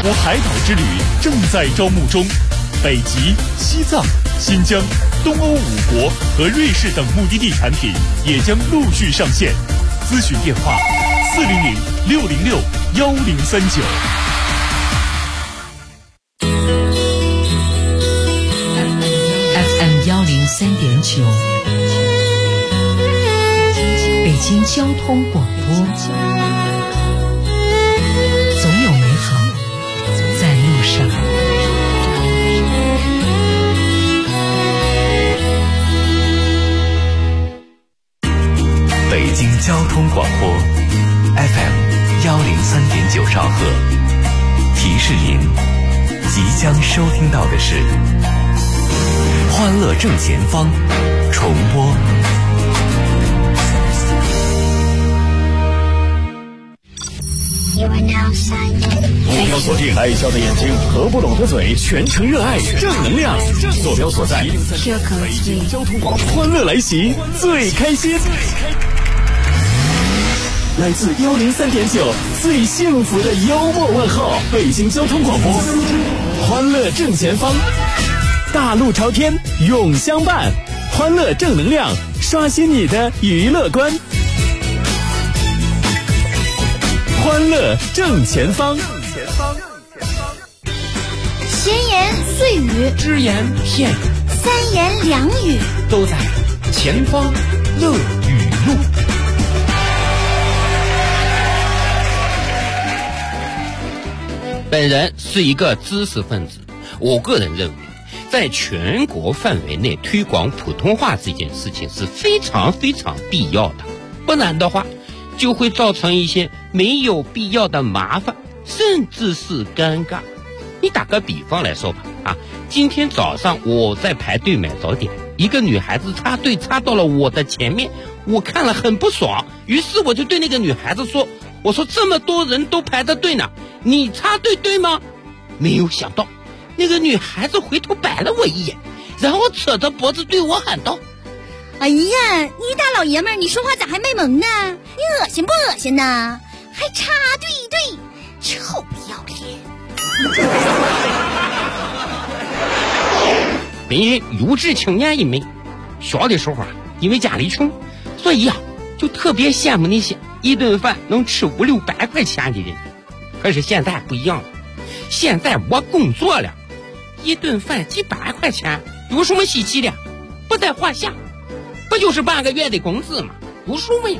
国海岛之旅正在招募中，北极、西藏、新疆、东欧5国和瑞士等目的地产品也将陆续上线。咨询电话400-606-1039。 FM 103.9，北京交通广播，总有美好在路上。 北京交通广播 FM 103.9兆赫，提示您即将收听到的是欢乐正前方重播。 目标锁定爱笑的眼睛，合不拢的嘴，全程热爱正能量。坐标所在北京交通广播，欢乐来袭，最开心。来自103.9最幸福的幽默问候，北京交通广播，欢乐正前方，大路朝天永相伴，欢乐正能量，刷新你的娱乐观。欢乐正前方， 闲言碎语， 只言片语， 三言两语， 都在前方乐语录。本人是一个知识分子，我个人认为，在全国范围内推广普通话这件事情是非常非常必要的，不然的话就会造成一些没有必要的麻烦，甚至是尴尬。你打个比方来说吧，今天早上我在排队买早点，一个女孩子插队插到了我的前面，我看了很不爽，于是我就对那个女孩子说，我说这么多人都排着队呢，你插队对吗？没有想到那个女孩子回头摆了我一眼，然后扯着脖子对我喊道， 哎呀，你大老爷们儿，你说话咋还卖萌呢？你恶心不恶心呢？还插队一队，臭不要脸！ 本人有志青年一枚，小的时候因为家里穷，所以就特别羡慕那些一顿饭能吃500-600块钱的人。可是现在不一样了，现在我工作了，一顿饭几百块钱有什么稀奇的？不在话下，不就是半个月的工资吗？有什么呀？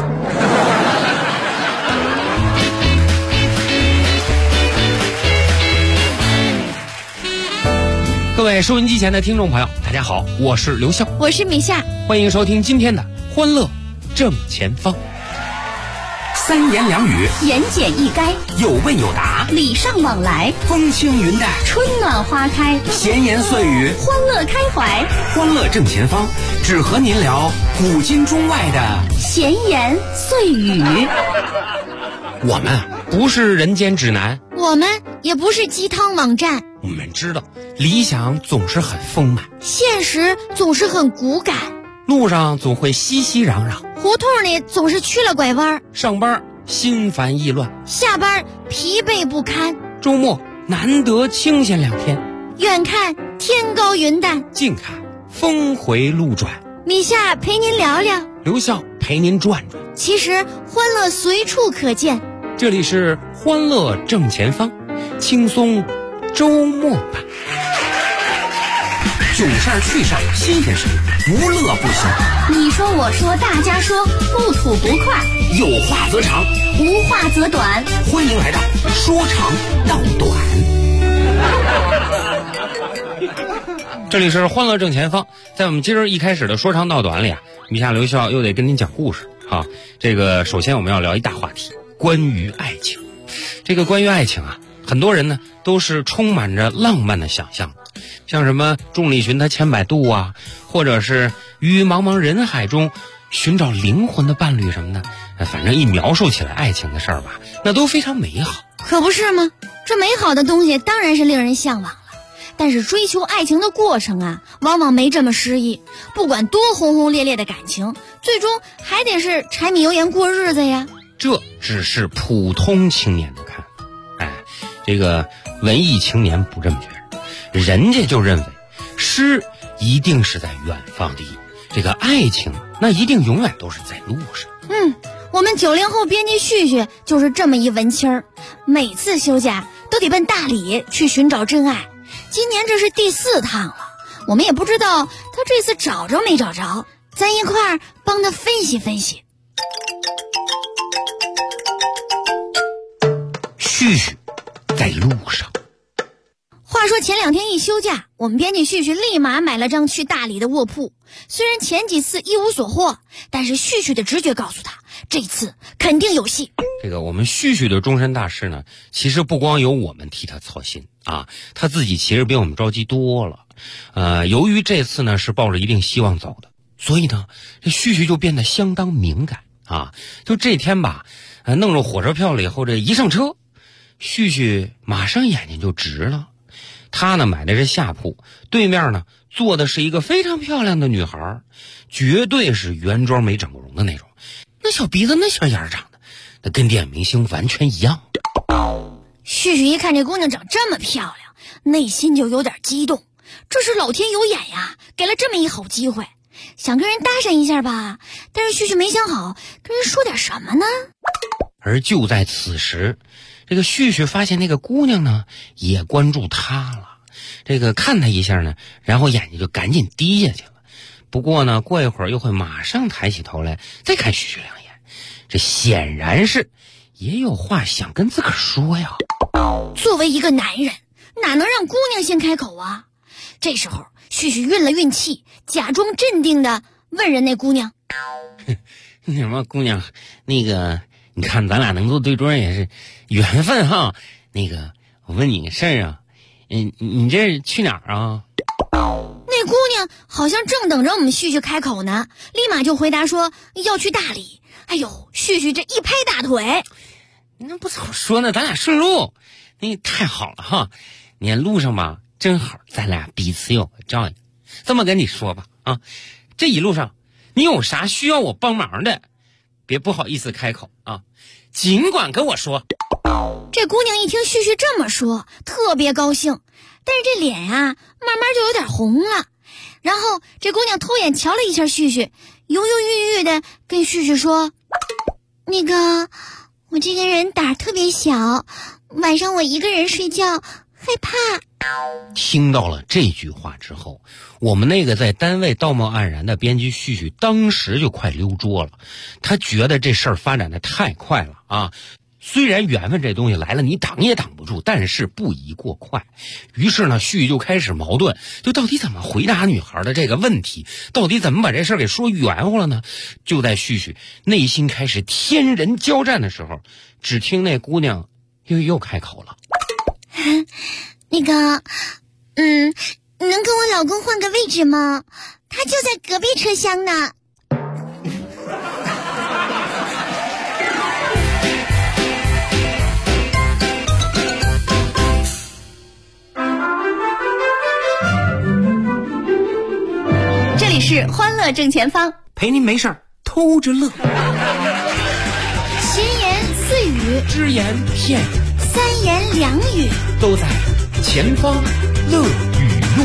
各位收音机前的听众朋友，大家好，我是刘笑， 我是米夏， 欢迎收听今天的欢乐正前方。三言两语， 言简意赅， 有问有答， 礼尚往来， 风轻云淡， 春暖花开， 闲言碎语， 欢乐开怀。 欢乐正前方，只和您聊古今中外的闲言碎语。 我们不是人间指南， 我们也不是鸡汤网站， 我们知道理想总是很丰满， 现实总是很骨感， 路上总会熙熙攘攘， 胡同里总是去了拐弯， 上班心烦意乱， 下班疲惫不堪， 周末难得清闲2天， 远看天高云淡， 近看峰回路转。 米夏陪您聊聊， 刘笑陪您转转。 其实欢乐随处可见， 这里是欢乐正前方，轻松周末版。囧事儿趣事儿新鲜事，无乐不休。 你说我说大家说，不吐不快， 有话则长， 无话则短。 欢迎来到说长道短。这里是欢乐正前方，在我们今儿一开始的说长道短里米夏刘笑又得跟您讲故事这个首先我们要聊一大话题，关于爱情。这个关于爱情很多人呢都是充满着浪漫的想象，像什么众里寻他千百度或者是于茫茫人海中寻找灵魂的伴侣什么的，反正一描述起来爱情的事儿吧，那都非常美好。 可不是吗？这美好的东西当然是令人向往了，但是追求爱情的过程往往没这么诗意。不管多轰轰烈烈的感情，最终还得是柴米油盐过日子呀。 这只是普通青年的看法。 这个文艺青年不这么觉得，人家就认为诗一定是在远方的，这个爱情那一定永远都是在路上。 我们90后编辑旭旭就是这么一文青儿，每次休假都得奔大理去寻找真爱。今年这是第4趟了，我们也不知道他这次找着没找着，咱一块儿帮他分析分析。 旭旭在路上。 话说前2天一休假，我们编辑旭旭立马买了张去大理的卧铺。虽然前几次一无所获，但是旭旭的直觉告诉他，这次肯定有戏。 这个我们旭旭的终身大事呢，其实不光由我们替他操心啊，他自己其实比我们着急多了。由于这次呢是抱着一定希望走的，所以呢这旭旭就变得相当敏感啊。就这天吧，弄着火车票了以后，这一上车，旭旭马上眼睛就直了。他呢买的是下铺，对面呢坐的是一个非常漂亮的女孩，绝对是原装没整过容的那种，那小鼻子那小眼长的，那跟电影明星完全一样。 旭旭一看这姑娘长这么漂亮，内心就有点激动，这是老天有眼呀，给了这么一好机会，想跟人搭讪一下吧，但是旭旭没想好跟人说点什么呢。 而就在此时，这个旭旭发现那个姑娘呢也关注他了，这个看他一下呢，然后眼睛就赶紧低下去了。不过呢过一会儿又会马上抬起头来再看旭旭2眼，这显然是也有话想跟自个儿说呀。 作为一个男人，哪能让姑娘先开口啊？这时候旭旭运了运气，假装镇定的问人那姑娘， 那什么姑娘，那个你看咱俩能做对桌也是缘分哈。那个我问你个事儿啊，你这是去哪儿啊？ 那姑娘好像正等着我们旭旭开口呢，立马就回答说要去大理。哎呦，旭旭这一拍大腿， 那不早说呢，咱俩顺路，那太好了哈。你看路上吧，正好咱俩彼此有个照应。这么跟你说吧啊，这一路上你有啥需要我帮忙的，别不好意思开口啊，尽管跟我说。 这姑娘一听旭旭这么说，特别高兴，但是这脸啊慢慢就有点红了。然后这姑娘偷眼瞧了一下旭旭，犹犹豫豫的跟旭旭说，那个我这个人胆儿特别小，晚上我一个人睡觉害怕。 听到了这句话之后，我们那个在单位道貌岸然的编辑旭旭当时就快溜桌了。他觉得这事儿发展的太快了啊，虽然缘分这东西来了你挡也挡不住，但是不宜过快。于是呢旭旭就开始矛盾，就到底怎么回答女孩的这个问题，到底怎么把这事儿给说圆乎了呢？就在旭旭内心开始天人交战的时候，只听那姑娘又开口了， 那个能跟我老公换个位置吗？他就在隔壁车厢呢。这里是欢乐正前方， 陪您没事儿偷着乐， 闲言碎语， 只言片语， 三言两语， 都在前方乐语录。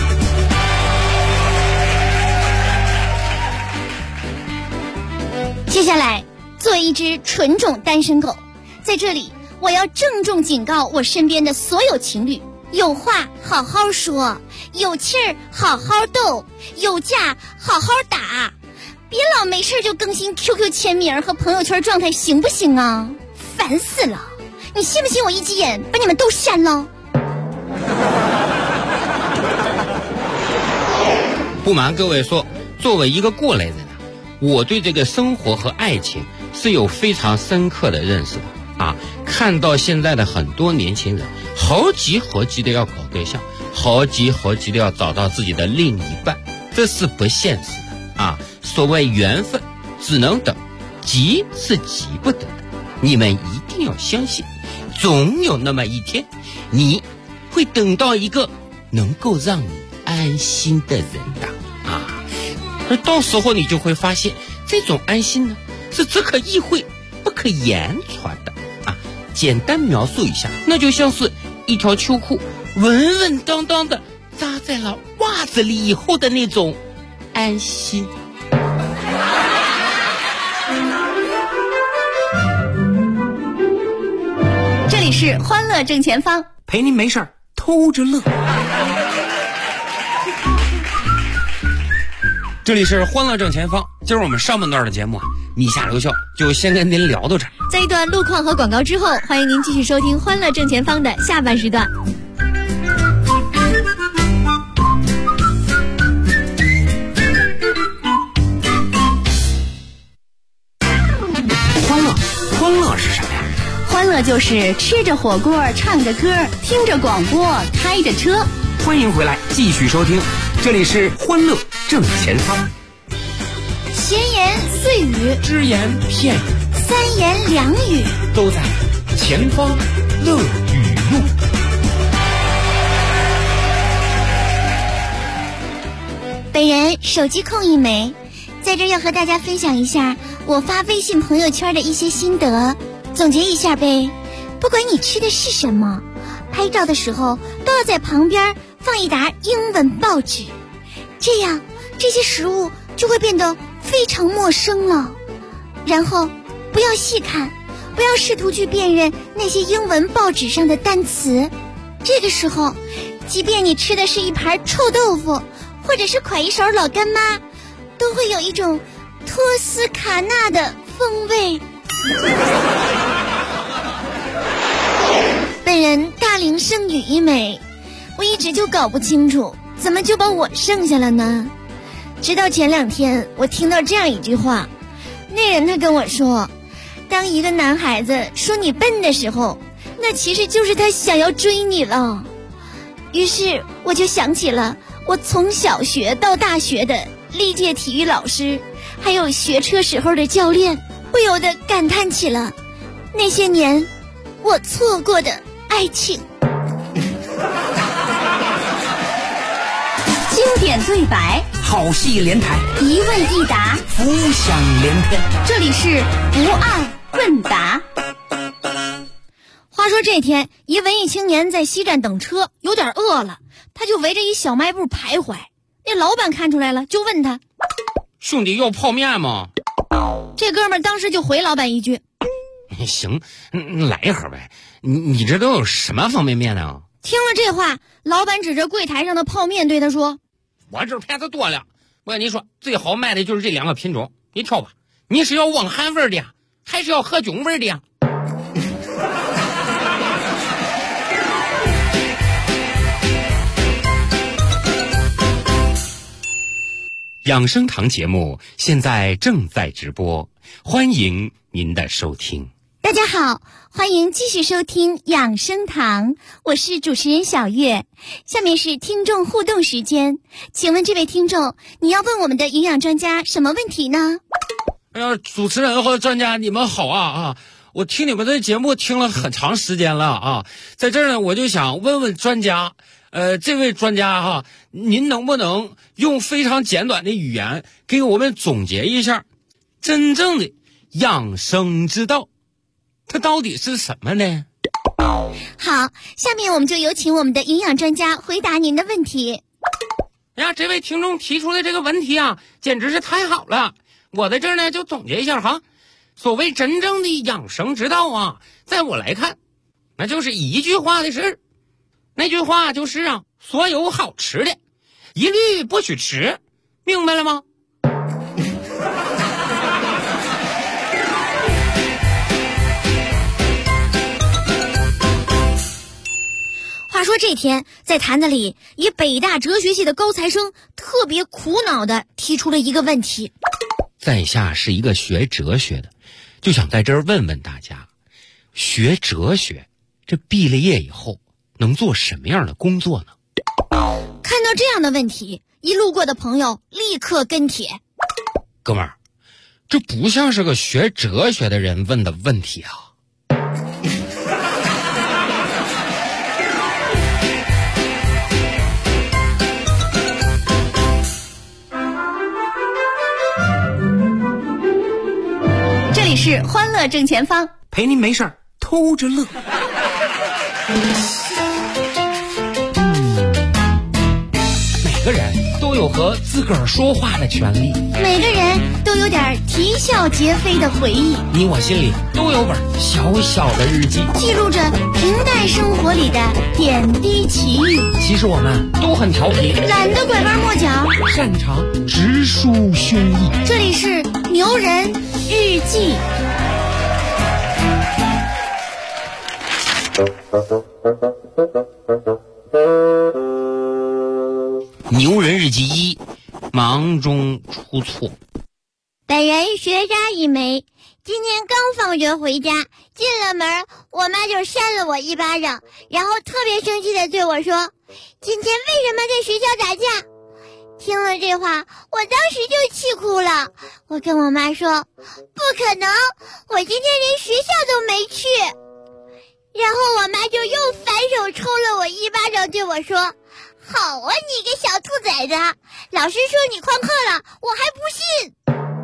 接下来，作为一只纯种单身狗，在这里我要郑重警告我身边的所有情侣，有话好好说，有气儿好好斗，有架好好打，别老没事就更新 QQ 签名和朋友圈状态，行不行啊？烦死了！你信不信我一急眼把你们都删了？ 不瞒各位说，作为一个过来人啊，我对这个生活和爱情是有非常深刻的认识的啊。看到现在的很多年轻人好急好急的要搞对象，好急好急的要找到自己的另一半，这是不现实的啊。所谓缘分只能等，急是急不得的。你们一定要相信，总有那么一天你会等到一个能够让你安心的人的啊。而到时候你就会发现，这种安心呢是只可意会不可言传的啊。 简单描述一下，那就像是一条秋裤稳稳当当的扎在了袜子里以后的那种安心。 这里是欢乐正前方， 陪您没事儿偷着乐。 这里是欢乐正前方，今儿我们上半段的节目你下留校就先跟您聊到这儿。 在一段路况和广告之后，欢迎您继续收听欢乐正前方的下半时段。 欢乐是什么呀？ 欢乐就是吃着火锅，唱着歌，听着广播，开着车。 欢迎回来，继续收听，这里是欢乐正前方。 闲言碎语， 只言片语， 三言两语， 都在前方乐语录。 本人手机控一枚，在这要和大家分享一下我发微信朋友圈的一些心得，总结一下呗。不管你吃的是什么，拍照的时候都要在旁边放一沓英文报纸，这样这些食物就会变得非常陌生了。然后不要细看，不要试图去辨认那些英文报纸上的单词。这个时候，即便你吃的是一盘臭豆腐，或者是㧟一勺老干妈，都会有一种托斯卡纳的风味。本人大龄剩女一枚，我一直就搞不清楚怎么就把我剩下了呢？直到前2天我听到这样一句话，那人他跟我说，当一个男孩子说你笨的时候，那其实就是他想要追你了。于是我就想起了我从小学到大学的历届体育老师，还有学车时候的教练，不由得感叹起了那些年我错过的爱情。经典对白， 好戏连台， 一问一答， 浮想联翩。 这里是不二问答。话说这天，一文艺青年在西站等车，有点饿了，他就围着一小卖部徘徊。那老板看出来了，就问他： 兄弟要泡面吗？ 这哥们儿当时就回老板一句： 行，来一盒呗。你这都有什么方便面呢？ 听了这话，老板指着柜台上的泡面对他说： 我这骗子多了，我跟你说，最好卖的就是这2个品种，你挑吧。你是要汪涵味的呀，还是要何炅味的呀？养生堂节目现在正在直播，欢迎您的收听。 大家好，欢迎继续收听养生堂，我是主持人小月。下面是听众互动时间，请问这位听众，你要问我们的营养专家什么问题呢？ 哎呀，主持人和专家你们好啊！我听你们的节目听了很长时间了啊，在这儿呢，我就想问问专家，这位专家您能不能用非常简短的语言给我们总结一下真正的养生之道，它到底是什么呢？ 好，下面我们就有请我们的营养专家回答您的问题。 呀，这位听众提出的这个问题啊，简直是太好了！我在这儿呢就总结一下哈，所谓真正的养生之道啊，在我来看，那就是一句话的事。那句话就是啊，所有好吃的，一律不许吃，明白了吗？ 话说这天，在坛子里，一北大哲学系的高材生特别苦恼地提出了一个问题。 在下是一个学哲学的，就想在这儿问问大家，学哲学这毕了业以后能做什么样的工作呢？ 看到这样的问题，一路过的朋友立刻跟帖： 哥们儿，这不像是个学哲学的人问的问题啊。 这里是欢乐正前方， 陪您没事儿偷偷着乐。每个人都有和自个儿说话的权利， 每个人都有点啼笑皆非的回忆， 你我心里都有本小小的日记， 记录着平淡生活里的点滴奇遇。 其实我们都很调皮， 懒得拐弯抹角， 擅长直抒胸臆。 这里是牛人日记。 牛人日记1，忙中出错。 本人学渣一枚，今天刚放学回家，进了门，我妈就扇了我一巴掌，然后特别生气地对我说：“今天为什么在学校打架？”听了这话，我当时就气哭了。我跟我妈说：“不可能，我今天连学校都没去。”然后我妈就又反手抽了我一巴掌，对我说：“好啊，你个小兔崽子！老师说你旷课了，我还不信。”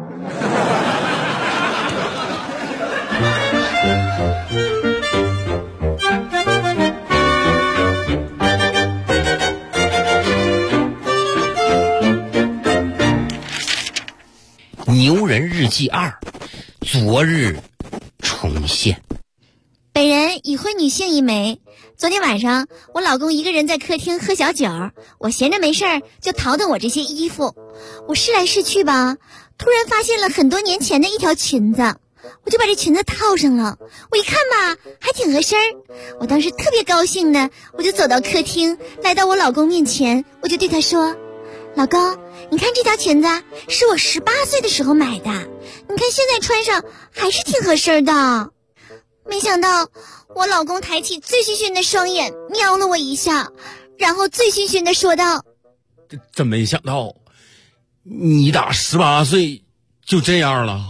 牛人日记2，昨日重现。 本人已婚女性一枚。昨天晚上，我老公一个人在客厅喝小酒，我闲着没事儿就淘淘我这些衣服。我试来试去吧，突然发现了很多年前的一条裙子，我就把这裙子套上了。我一看吧，还挺合身儿。我当时特别高兴的，我就走到客厅，来到我老公面前，我就对他说：“老公，你看这条裙子是我18岁的时候买的，你看现在穿上还是挺合身的。”没想到我老公抬起醉醺醺的双眼瞄了我一下，然后醉醺醺的说道：“ 真没想到你打18岁就这样了。”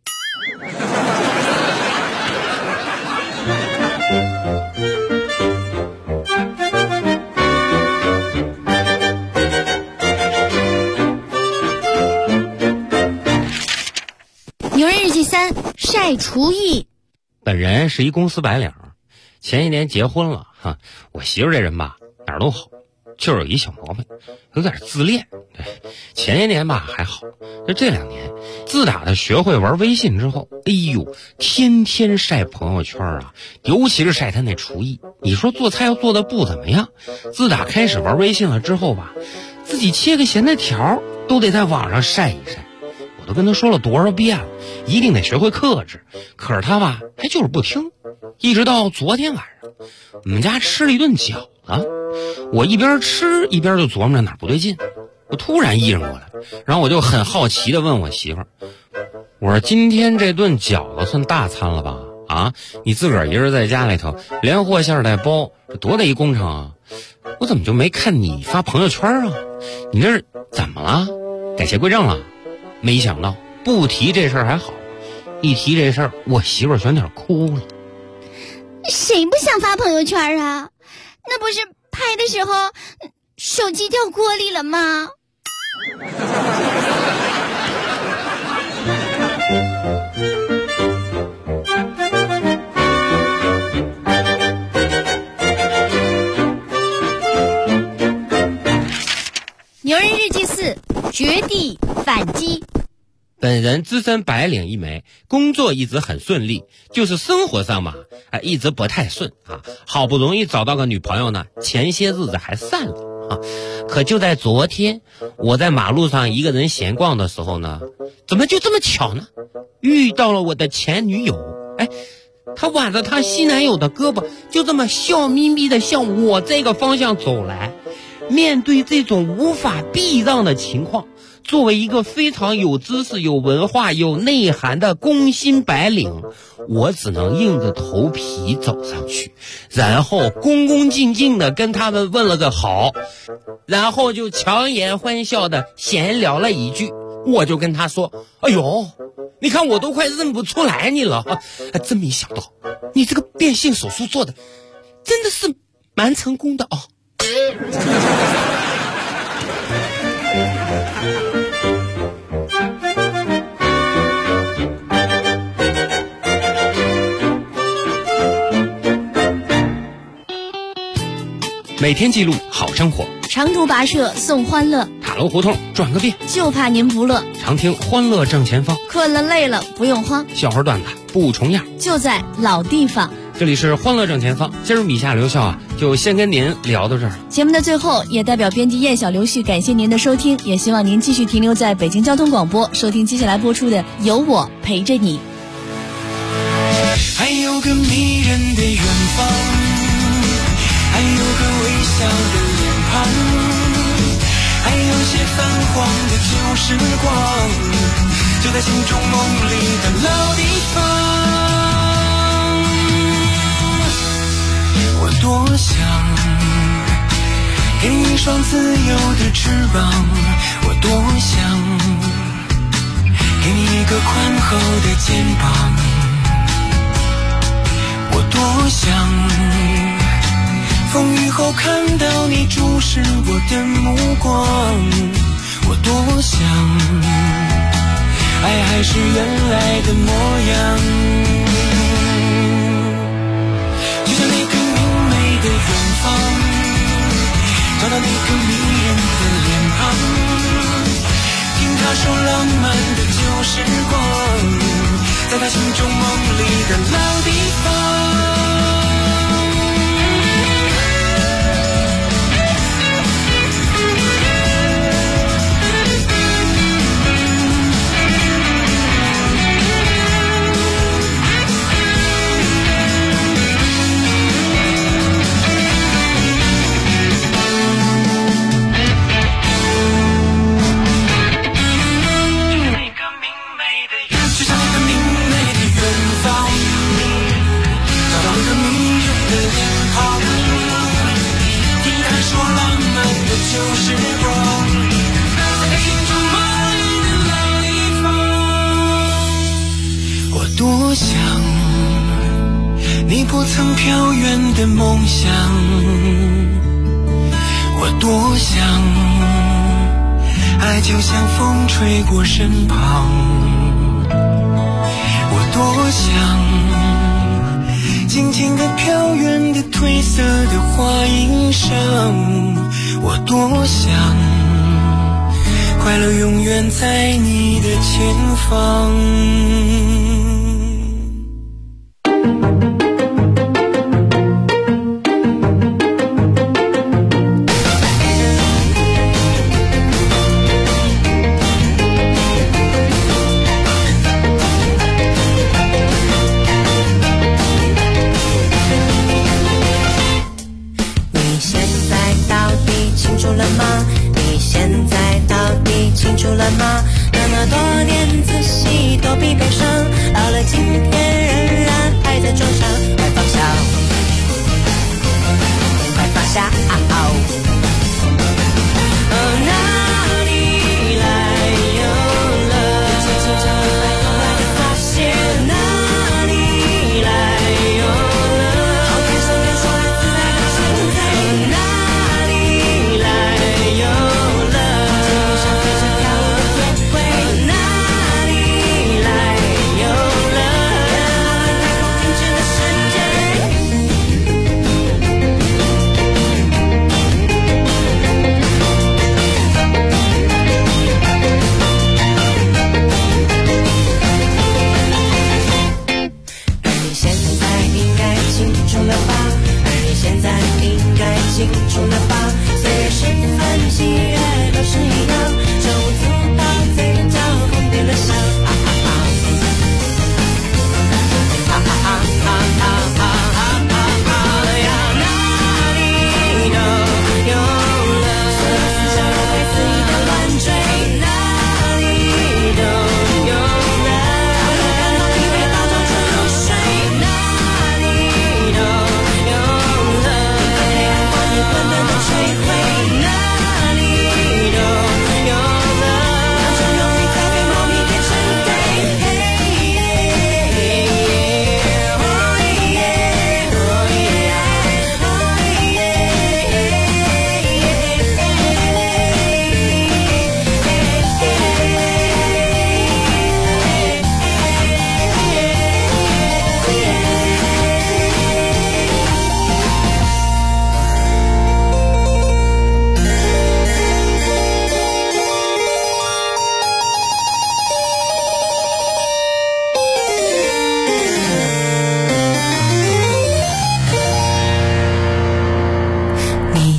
牛人日记3，晒厨艺。 本人是一公司白领，前一年结婚了哈。我媳妇这人吧哪儿都好，就有一小毛病，有点自恋。对，前一年吧还好，就这2年，自打她学会玩微信之后，哎呦，天天晒朋友圈啊，尤其是晒她那厨艺。你说做菜要做的不怎么样，自打开始玩微信了之后吧，自己切个咸菜条都得在网上晒一晒。我都跟他说了多少遍了，一定得学会克制，可是他吧还就是不听。一直到昨天晚上，我们家吃了一顿饺子，我一边吃一边就琢磨着哪儿不对劲。我突然意识过来，然后我就很好奇地问我媳妇儿，我说今天这顿饺子算大餐了吧？啊，你自个儿一人在家里头连和馅带包，这多大一工程啊！我怎么就没看你发朋友圈啊？你这是怎么了？改邪归正了？没想到不提这事儿还好，一提这事儿，我媳妇儿全点哭了。 谁不想发朋友圈啊？那不是拍的时候手机掉锅里了吗？牛人日记4，绝地反击。 本人资深白领一枚，工作一直很顺利，就是生活上嘛，一直不太顺啊。好不容易找到个女朋友呢，前些日子还散了啊。可就在昨天，我在马路上一个人闲逛的时候呢，怎么就这么巧呢？遇到了我的前女友，她挽着她新男友的胳膊，就这么笑眯眯的向我这个方向走来。面对这种无法避让的情况，作为一个非常有知识、有文化、有内涵的工薪白领，我只能硬着头皮走上去，然后恭恭敬敬的跟他们问了个好，然后就强颜欢笑的闲聊了一句。我就跟他说：“哎呦，你看我都快认不出来你了，真没想到你这个变性手术做的真的是蛮成功的哦。” 每天记录好生活， 长途跋涉送欢乐， 塔楼胡同转个遍， 就怕您不乐。 常听欢乐正前方， 困了累了不用慌， 笑话段子不重样， 就在老地方。 这里是欢乐正前方，今儿米夏刘笑就先跟您聊到这儿。 节目的最后，也代表编辑燕小刘旭感谢您的收听，也希望您继续停留在北京交通广播，收听接下来播出的《有我陪着你》。 还有个迷人的远方，还有个微笑的脸庞，还有些泛黄的旧时光，就在心中梦里的老地方。我多想给你一双自由的翅膀，我多想给你一个宽厚的肩膀，我多想风雨后看到你注视我的目光，我多想爱还是原来的模样，就像那个明媚的远方，找到那个迷人的脸庞，听他说浪漫的旧时光，在他心中梦里的老地方。多想你不曾飘远的梦想，我多想爱就像风吹过身旁，我多想静静地飘远的褪色的花衣裳，我多想快乐永远在你的前方。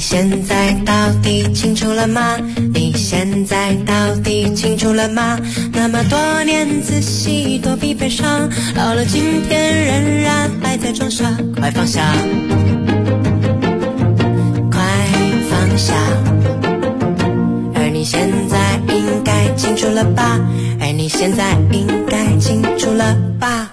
现在到底清楚了吗？你现在到底清楚了吗？那么多年仔细躲避悲伤，到了今天仍然还在装傻，快放下，快放下。而你现在应该清楚了吧？而你现在应该清楚了吧？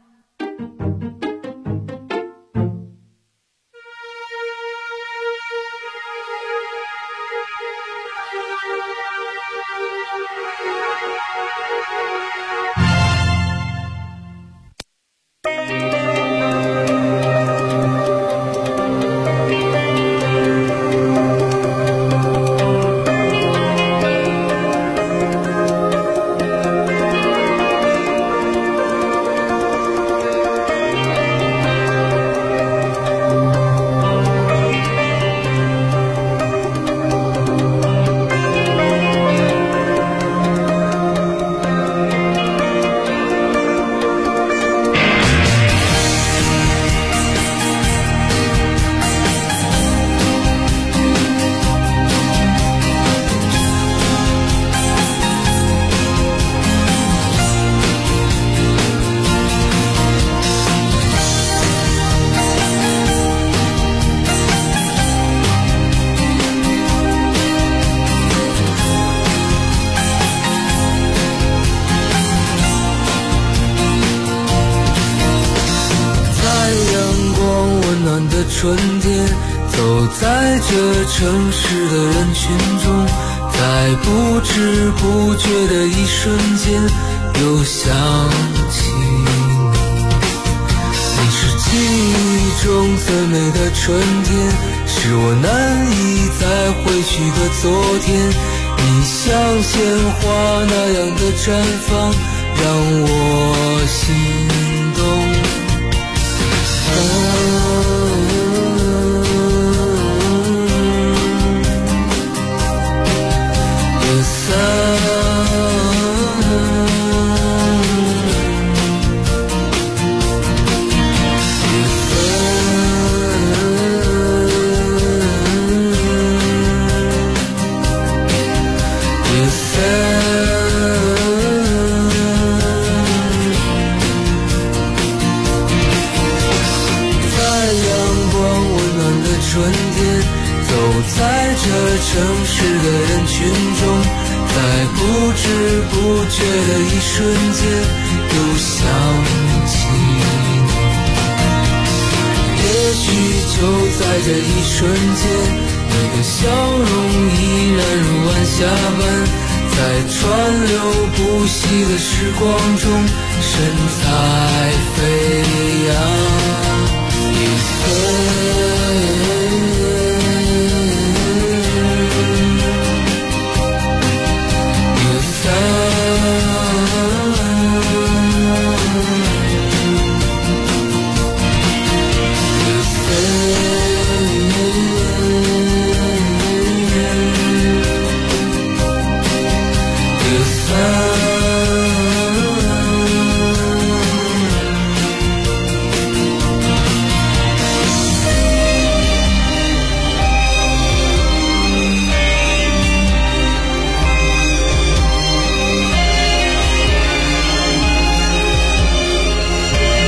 春天，走在这城市的人群中，在不知不觉的一瞬间，又想起你。你是记忆中最美的春天，是我难以再回去的昨天。你像鲜花那样的绽放，让我心动。城市的人群中，在不知不觉的一瞬间，又想起你。也许就在这一瞬间，你的笑容依然如晚霞般，在川流不息的时光中，神采飞扬。